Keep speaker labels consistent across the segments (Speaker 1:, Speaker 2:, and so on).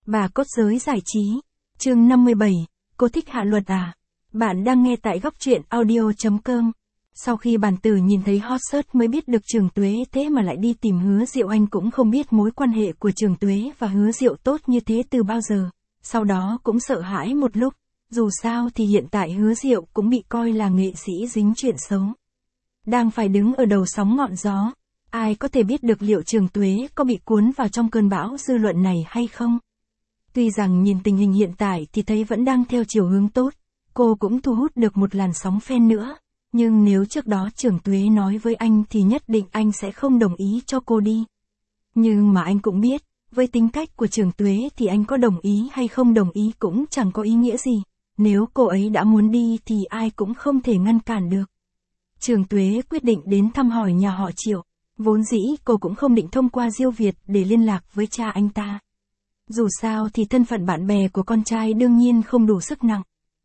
Speaker 1: Bà cốt giới giải trí. Chương 57, cô thích hạ luật à? Bạn đang nghe tại góc truyện audio.com. Sau khi bản tử nhìn thấy hot search mới biết được Trường Tuế thế mà lại đi tìm Hứa Diệu, anh cũng không biết mối quan hệ của Trường Tuế và Hứa Diệu tốt như thế từ bao giờ. Sau đó cũng sợ hãi một lúc, dù sao thì hiện tại Hứa Diệu cũng bị coi là nghệ sĩ dính chuyện xấu. Đang phải đứng ở đầu sóng ngọn gió, ai có thể biết được liệu Trường Tuế có bị cuốn vào trong cơn bão dư luận này hay không? Tuy rằng nhìn tình hình hiện tại thì thấy vẫn đang theo chiều hướng tốt, cô cũng thu hút được một làn sóng fan nữa. Nhưng nếu trước đó Trường Tuế nói với anh thì nhất định anh sẽ không đồng ý cho cô đi. Nhưng mà anh cũng biết, với tính cách của Trường Tuế thì anh có đồng ý hay không đồng ý cũng chẳng có ý nghĩa gì. Nếu cô ấy đã muốn đi thì ai cũng không thể ngăn cản được. Trường Tuế quyết định đến thăm hỏi nhà họ Triệu. Vốn dĩ cô cũng không định thông qua Diêu Việt để liên lạc với cha anh ta. Dù sao thì thân phận bạn bè của con trai đương nhiên không đủ sức nặng.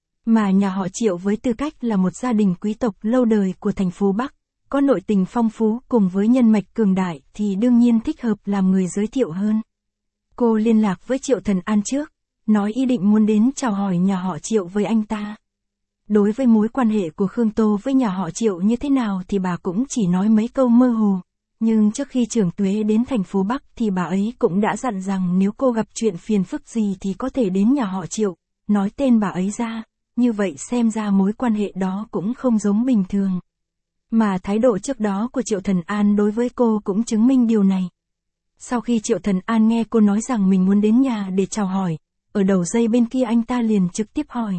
Speaker 1: Mà nhà họ Triệu với tư cách là một gia đình quý tộc lâu đời của thành phố Bắc, có nội tình phong phú cùng với nhân mạch cường đại thì đương nhiên thích hợp làm người giới thiệu hơn. Cô liên lạc với Triệu Thần An trước, nói ý định muốn đến chào hỏi nhà họ Triệu với anh ta. Đối với mối quan hệ của Khương Tô với nhà họ Triệu như thế nào thì bà cũng chỉ nói mấy câu mơ hồ. Nhưng trước khi Trường Tuế đến thành phố Bắc thì bà ấy cũng đã dặn rằng nếu cô gặp chuyện phiền phức gì thì có thể đến nhà họ Triệu, nói tên bà ấy ra, như vậy xem ra mối quan hệ đó cũng không giống bình thường. Mà thái độ trước đó của Triệu Thần An đối với cô cũng chứng minh điều này. Sau khi Triệu Thần An nghe cô nói rằng mình muốn đến nhà để chào hỏi, ở đầu dây bên kia anh ta liền trực tiếp hỏi.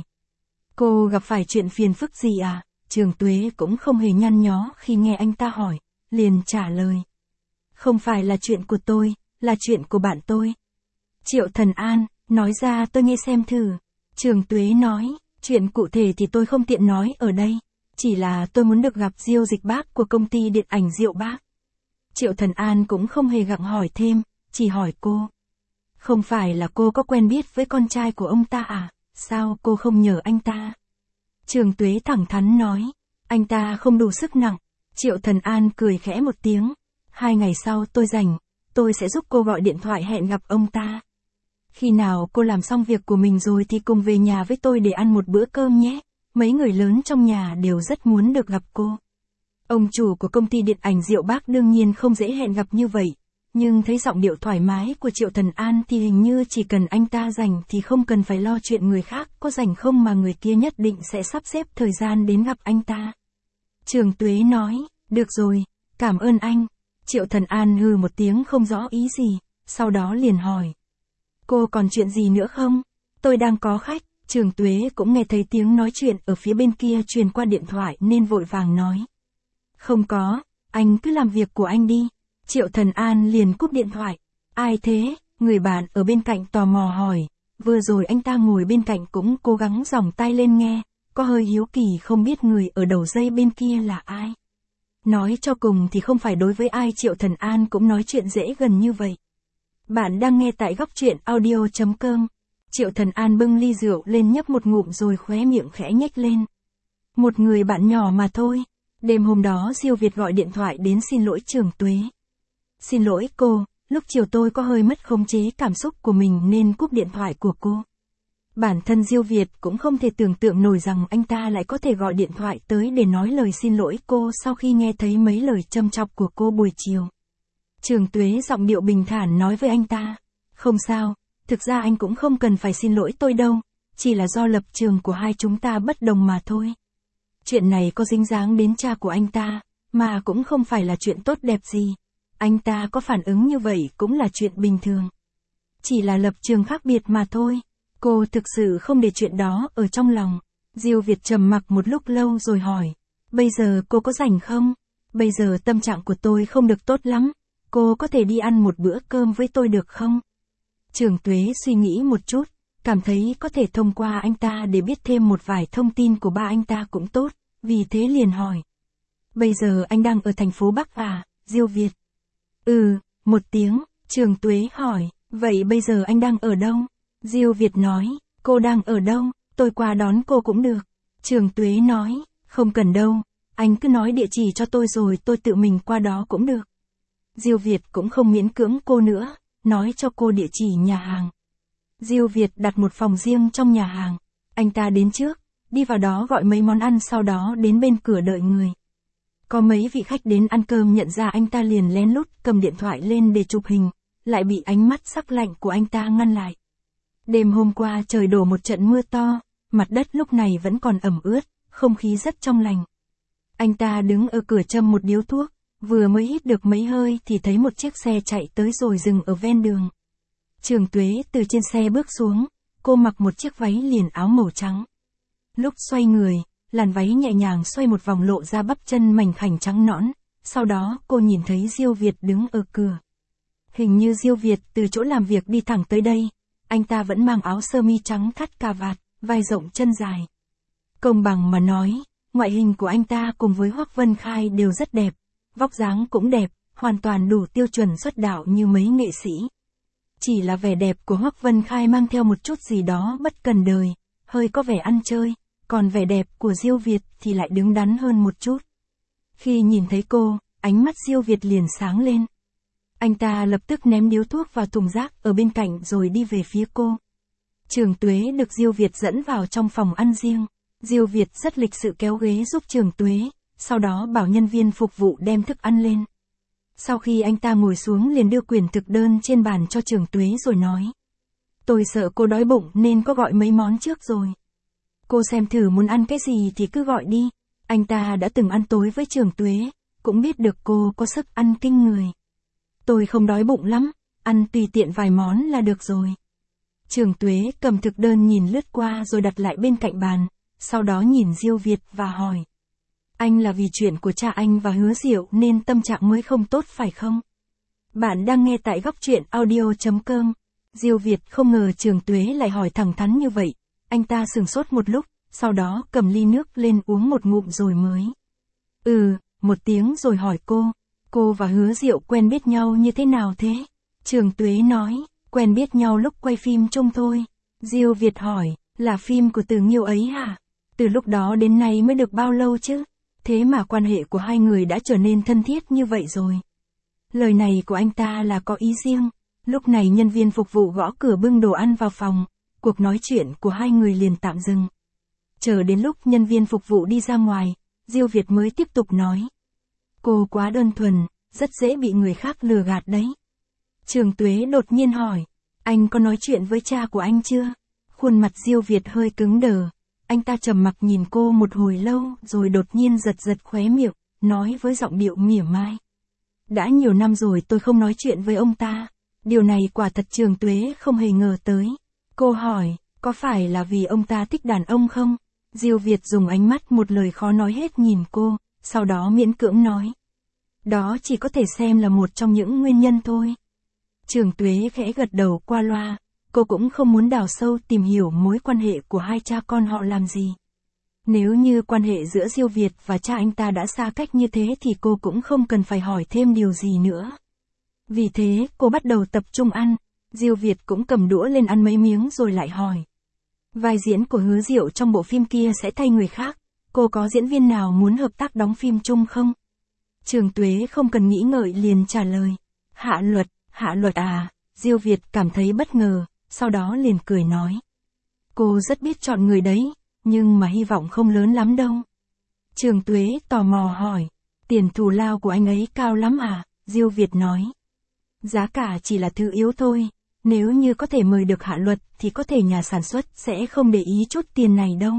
Speaker 1: Cô gặp phải chuyện phiền phức gì à? Trường Tuế cũng không hề nhăn nhó khi nghe anh ta hỏi, liền trả lời. Không phải là chuyện của tôi, là chuyện của bạn tôi. Triệu Thần An, nói ra tôi nghe xem thử. Trường Tuế nói, chuyện cụ thể thì tôi không tiện nói ở đây. Chỉ là tôi muốn được gặp Diêu Dịch Bác của công ty điện ảnh Diệu Bác. Triệu Thần An cũng không hề gặng hỏi thêm, chỉ hỏi cô. Không phải là cô có quen biết với con trai của ông ta à? Sao cô không nhờ anh ta? Trường Tuế thẳng thắn nói, anh ta không đủ sức nặng. Triệu Thần An cười khẽ một tiếng. 2 ngày sau tôi rảnh, tôi sẽ giúp cô gọi điện thoại hẹn gặp ông ta. Khi nào cô làm xong việc của mình rồi thì cùng về nhà với tôi để ăn một bữa cơm nhé. Mấy người lớn trong nhà đều rất muốn được gặp cô. Ông chủ của công ty điện ảnh Diệu Bác đương nhiên không dễ hẹn gặp như vậy. Nhưng thấy giọng điệu thoải mái của Triệu Thần An thì hình như chỉ cần anh ta rảnh thì không cần phải lo chuyện người khác có rảnh không mà người kia nhất định sẽ sắp xếp thời gian đến gặp anh ta. Trường Tuế nói, được rồi, cảm ơn anh. Triệu Thần An hừ một tiếng không rõ ý gì, sau đó liền hỏi. Cô còn chuyện gì nữa không? Tôi đang có khách. Trường Tuế cũng nghe thấy tiếng nói chuyện ở phía bên kia truyền qua điện thoại nên vội vàng nói. Không có, anh cứ làm việc của anh đi. Triệu Thần An liền cúp điện thoại. Ai thế? Người bạn ở bên cạnh tò mò hỏi. Vừa rồi anh ta ngồi bên cạnh cũng cố gắng giỏng tai lên nghe, có hơi hiếu kỳ không biết người ở đầu dây bên kia là ai. Nói cho cùng thì không phải đối với ai Triệu Thần An cũng nói chuyện dễ gần như vậy. Bạn đang nghe tại góc truyện audio.com. Triệu Thần An bưng ly rượu lên nhấp một ngụm rồi khóe miệng khẽ nhếch lên. Một người bạn nhỏ mà thôi. Đêm hôm đó Diêu Việt gọi điện thoại đến xin lỗi Trường Tuế. Xin lỗi cô, lúc chiều tôi có hơi mất khống chế cảm xúc của mình nên cúp điện thoại của cô. Bản thân Diêu Việt cũng không thể tưởng tượng nổi rằng anh ta lại có thể gọi điện thoại tới để nói lời xin lỗi cô sau khi nghe thấy mấy lời châm chọc của cô buổi chiều. Trường Tuế giọng điệu bình thản nói với anh ta. Không sao, thực ra anh cũng không cần phải xin lỗi tôi đâu, chỉ là do lập trường của hai chúng ta bất đồng mà thôi. Chuyện này có dính dáng đến cha của anh ta, mà cũng không phải là chuyện tốt đẹp gì. Anh ta có phản ứng như vậy cũng là chuyện bình thường. Chỉ là lập trường khác biệt mà thôi. Cô thực sự không để chuyện đó ở trong lòng. Diêu Việt trầm mặc một lúc lâu rồi hỏi. Bây giờ cô có rảnh không? Bây giờ tâm trạng của tôi không được tốt lắm. Cô có thể đi ăn một bữa cơm với tôi được không? Trường Tuế suy nghĩ một chút, cảm thấy có thể thông qua anh ta để biết thêm một vài thông tin của ba anh ta cũng tốt, vì thế liền hỏi. Bây giờ anh đang ở thành phố Bắc à, Diêu Việt? Một tiếng. Trường Tuế hỏi, vậy bây giờ anh đang ở đâu? Diêu Việt nói, cô đang ở đâu, tôi qua đón cô cũng được. Trường Tuế nói, không cần đâu, anh cứ nói địa chỉ cho tôi rồi tôi tự mình qua đó cũng được. Diêu Việt cũng không miễn cưỡng cô nữa, nói cho cô địa chỉ nhà hàng. Diêu Việt đặt một phòng riêng trong nhà hàng. Anh ta đến trước, đi vào đó gọi mấy món ăn sau đó đến bên cửa đợi người. Có mấy vị khách đến ăn cơm nhận ra anh ta liền lén lút cầm điện thoại lên để chụp hình, lại bị ánh mắt sắc lạnh của anh ta ngăn lại. Đêm hôm qua trời đổ một trận mưa to, mặt đất lúc này vẫn còn ẩm ướt, không khí rất trong lành. Anh ta đứng ở cửa châm một điếu thuốc, vừa mới hít được mấy hơi thì thấy một chiếc xe chạy tới rồi dừng ở ven đường. Trường Tuế từ trên xe bước xuống, cô mặc một chiếc váy liền áo màu trắng. Lúc xoay người, làn váy nhẹ nhàng xoay một vòng lộ ra bắp chân mảnh khảnh trắng nõn, sau đó cô nhìn thấy Diêu Việt đứng ở cửa. Hình như Diêu Việt từ chỗ làm việc đi thẳng tới đây, anh ta vẫn mang áo sơ mi trắng thắt cà vạt, vai rộng chân dài. Công bằng mà nói, ngoại hình của anh ta cùng với Hoắc Vân Khai đều rất đẹp, vóc dáng cũng đẹp, hoàn toàn đủ tiêu chuẩn xuất đạo như mấy nghệ sĩ. Chỉ là vẻ đẹp của Hoắc Vân Khai mang theo một chút gì đó bất cần đời, hơi có vẻ ăn chơi, còn vẻ đẹp của Diêu Việt thì lại đứng đắn hơn một chút. Khi nhìn thấy cô, ánh mắt Diêu Việt liền sáng lên. Anh ta lập tức ném điếu thuốc vào thùng rác ở bên cạnh rồi đi về phía cô. Trường Tuế được Diêu Việt dẫn vào trong phòng ăn riêng. Diêu Việt rất lịch sự kéo ghế giúp Trường Tuế, sau đó bảo nhân viên phục vụ đem thức ăn lên. Sau khi anh ta ngồi xuống liền đưa quyển thực đơn trên bàn cho Trường Tuế rồi nói. Tôi sợ cô đói bụng nên có gọi mấy món trước rồi. Cô xem thử muốn ăn cái gì thì cứ gọi đi. Anh ta đã từng ăn tối với Trường Tuế, cũng biết được cô có sức ăn kinh người. Tôi không đói bụng lắm, ăn tùy tiện vài món là được rồi. Trường Tuế cầm thực đơn nhìn lướt qua rồi đặt lại bên cạnh bàn, sau đó nhìn Diêu Việt và hỏi. Anh là vì chuyện của cha anh và Hứa Diệu nên tâm trạng mới không tốt phải không? Bạn đang nghe tại góc truyện audio.com. Diêu Việt không ngờ Trường Tuế lại hỏi thẳng thắn như vậy. Anh ta sửng sốt một lúc, sau đó cầm ly nước lên uống một ngụm rồi mới. Một tiếng rồi hỏi cô và Hứa Diệu quen biết nhau như thế nào thế? Trường Tuế nói, quen biết nhau lúc quay phim chung thôi. Diêu Việt hỏi, là phim của Từ Nghiêu ấy hả? Từ lúc đó đến nay mới được bao lâu chứ? Thế mà quan hệ của hai người đã trở nên thân thiết như vậy rồi. Lời này của anh ta là có ý riêng. Lúc này nhân viên phục vụ gõ cửa bưng đồ ăn vào phòng, cuộc nói chuyện của hai người liền tạm dừng. Chờ đến lúc nhân viên phục vụ đi ra ngoài, Diêu Việt mới tiếp tục nói. Cô quá đơn thuần, rất dễ bị người khác lừa gạt đấy. Trường Tuế đột nhiên hỏi, anh có nói chuyện với cha của anh chưa? Khuôn mặt Diêu Việt hơi cứng đờ, anh ta trầm mặc nhìn cô một hồi lâu rồi đột nhiên giật khóe miệng, nói với giọng điệu mỉa mai. Đã nhiều năm rồi tôi không nói chuyện với ông ta, điều này quả thật Trường Tuế không hề ngờ tới. Cô hỏi, có phải là vì ông ta thích đàn ông không? Diêu Việt dùng ánh mắt một lời khó nói hết nhìn cô, sau đó miễn cưỡng nói. Đó chỉ có thể xem là một trong những nguyên nhân thôi. Trường Tuế khẽ gật đầu qua loa, cô cũng không muốn đào sâu tìm hiểu mối quan hệ của hai cha con họ làm gì. Nếu như quan hệ giữa Diêu Việt và cha anh ta đã xa cách như thế thì cô cũng không cần phải hỏi thêm điều gì nữa. Vì thế, cô bắt đầu tập trung ăn, Diêu Việt cũng cầm đũa lên ăn mấy miếng rồi lại hỏi. Vai diễn của Hứa Diệu trong bộ phim kia sẽ thay người khác, cô có diễn viên nào muốn hợp tác đóng phim chung không? Trường Tuế không cần nghĩ ngợi liền trả lời. Hạ Luật à, Diêu Việt cảm thấy bất ngờ, sau đó liền cười nói. Cô rất biết chọn người đấy, nhưng mà hy vọng không lớn lắm đâu. Trường Tuế tò mò hỏi, tiền thù lao của anh ấy cao lắm à? Diêu Việt nói. Giá cả chỉ là thứ yếu thôi, nếu như có thể mời được Hạ Luật thì có thể nhà sản xuất sẽ không để ý chút tiền này đâu.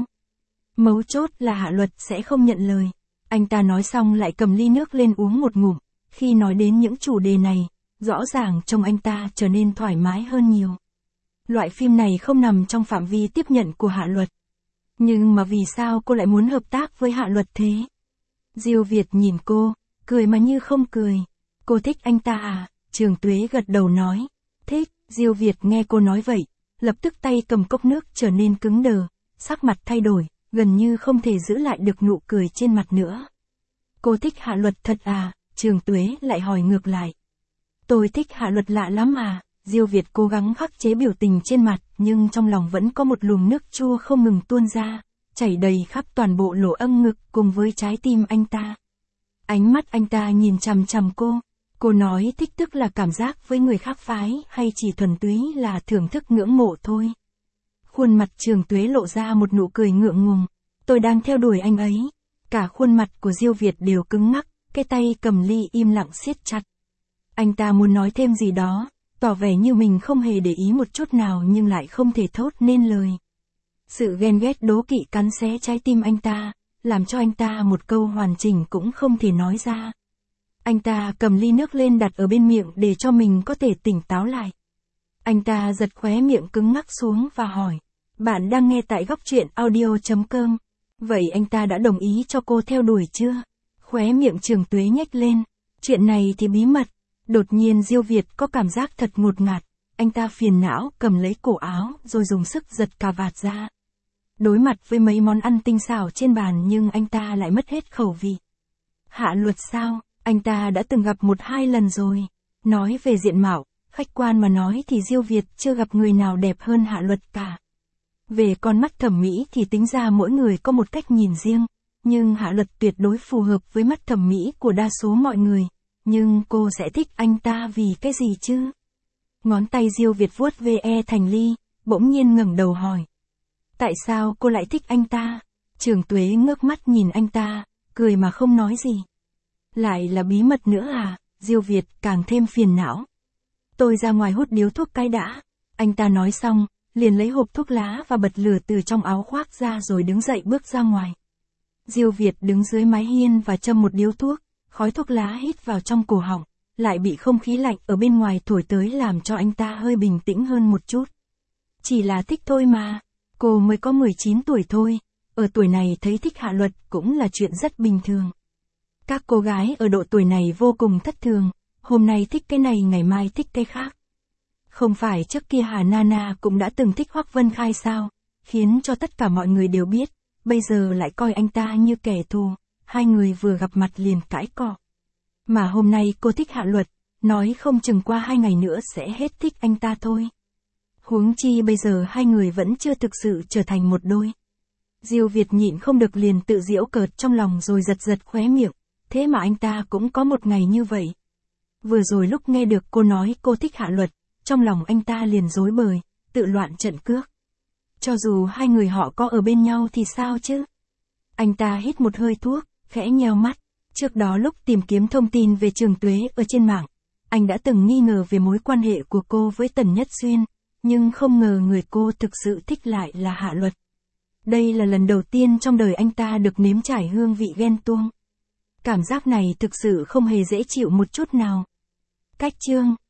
Speaker 1: Mấu chốt là Hạ Luật sẽ không nhận lời. Anh ta nói xong lại cầm ly nước lên uống một ngụm, khi nói đến những chủ đề này, rõ ràng trông anh ta trở nên thoải mái hơn nhiều. Loại phim này không nằm trong phạm vi tiếp nhận của Hạ Luật. Nhưng mà vì sao cô lại muốn hợp tác với Hạ Luật thế? Diêu Việt nhìn cô, cười mà như không cười. Cô thích anh ta à? Trường Tuế gật đầu nói. Thích. Diêu Việt nghe cô nói vậy, lập tức tay cầm cốc nước trở nên cứng đờ, sắc mặt thay đổi, gần như không thể giữ lại được nụ cười trên mặt nữa. Cô thích Hạ Luật thật à? Trường Tuế lại hỏi ngược lại. Tôi thích Hạ Luật lạ lắm à? Diêu Việt cố gắng khắc chế biểu tình trên mặt, nhưng trong lòng vẫn có một luồng nước chua không ngừng tuôn ra, chảy đầy khắp toàn bộ lỗ âng ngực cùng với trái tim anh ta. Ánh mắt anh ta nhìn chằm chằm cô Cô nói thích tức là cảm giác với người khác phái hay chỉ thuần túy là thưởng thức ngưỡng mộ thôi. Khuôn mặt Trường Tuế lộ ra một nụ cười ngượng ngùng. Tôi đang theo đuổi anh ấy. Cả khuôn mặt của Diêu Việt đều cứng ngắc, cái tay cầm ly im lặng siết chặt. Anh ta muốn nói thêm gì đó, tỏ vẻ như mình không hề để ý một chút nào nhưng lại không thể thốt nên lời. Sự ghen ghét đố kỵ cắn xé trái tim anh ta, làm cho anh ta một câu hoàn chỉnh cũng không thể nói ra. Anh ta cầm ly nước lên đặt ở bên miệng để cho mình có thể tỉnh táo lại. Anh ta giật khóe miệng cứng ngắc xuống và hỏi. Bạn đang nghe tại góc truyện audio.com. Vậy anh ta đã đồng ý cho cô theo đuổi chưa? Khóe miệng Trường Tuế nhếch lên. Chuyện này thì bí mật. Đột nhiên Diêu Việt có cảm giác thật ngột ngạt. Anh ta phiền não cầm lấy cổ áo rồi dùng sức giật cà vạt ra. Đối mặt với mấy món ăn tinh xảo trên bàn nhưng anh ta lại mất hết khẩu vị. Hạ Luật sao? Anh ta đã từng gặp 1-2 lần rồi. Nói về diện mạo, khách quan mà nói thì Diêu Việt chưa gặp người nào đẹp hơn Hạ Luật cả. Về con mắt thẩm mỹ thì tính ra mỗi người có một cách nhìn riêng, nhưng Hạ Luật tuyệt đối phù hợp với mắt thẩm mỹ của đa số mọi người. Nhưng cô sẽ thích anh ta vì cái gì chứ? Ngón tay Diêu Việt vuốt ve thành ly, bỗng nhiên ngẩng đầu hỏi. Tại sao cô lại thích anh ta? Trường Tuế ngước mắt nhìn anh ta, cười mà không nói gì. Lại là bí mật nữa à? Diêu Việt càng thêm phiền não. Tôi ra ngoài hút điếu thuốc cái đã. Anh ta nói xong, liền lấy hộp thuốc lá và bật lửa từ trong áo khoác ra rồi đứng dậy bước ra ngoài. Diêu Việt đứng dưới mái hiên và châm một điếu thuốc, khói thuốc lá hít vào trong cổ họng, lại bị không khí lạnh ở bên ngoài thổi tới làm cho anh ta hơi bình tĩnh hơn một chút. Chỉ là thích thôi mà, cô mới có 19 tuổi thôi, ở tuổi này thấy thích Hạ Luật cũng là chuyện rất bình thường. Các cô gái ở độ tuổi này vô cùng thất thường, hôm nay thích cái này ngày mai thích cái khác. Không phải trước kia Hà Nana cũng đã từng thích Hoắc Vân Khai sao, khiến cho tất cả mọi người đều biết, bây giờ lại coi anh ta như kẻ thù, hai người vừa gặp mặt liền cãi cọ. Mà hôm nay cô thích Hạ Luật, nói không chừng qua 2 ngày nữa sẽ hết thích anh ta thôi. Huống chi bây giờ hai người vẫn chưa thực sự trở thành một đôi. Diêu Việt nhịn không được liền tự giễu cợt trong lòng rồi giật giật khóe miệng, thế mà anh ta cũng có một ngày như vậy. Vừa rồi lúc nghe được cô nói cô thích Hạ Luật, trong lòng anh ta liền rối bời, tự loạn trận cước. Cho dù hai người họ có ở bên nhau thì sao chứ? Anh ta hít một hơi thuốc, khẽ nheo mắt. Trước đó lúc tìm kiếm thông tin về Trường Tuế ở trên mạng, anh đã từng nghi ngờ về mối quan hệ của cô với Tần Nhất Xuyên, nhưng không ngờ người cô thực sự thích lại là Hạ Luật. Đây là lần đầu tiên trong đời anh ta được nếm trải hương vị ghen tuông. Cảm giác này thực sự không hề dễ chịu một chút nào. Cách chương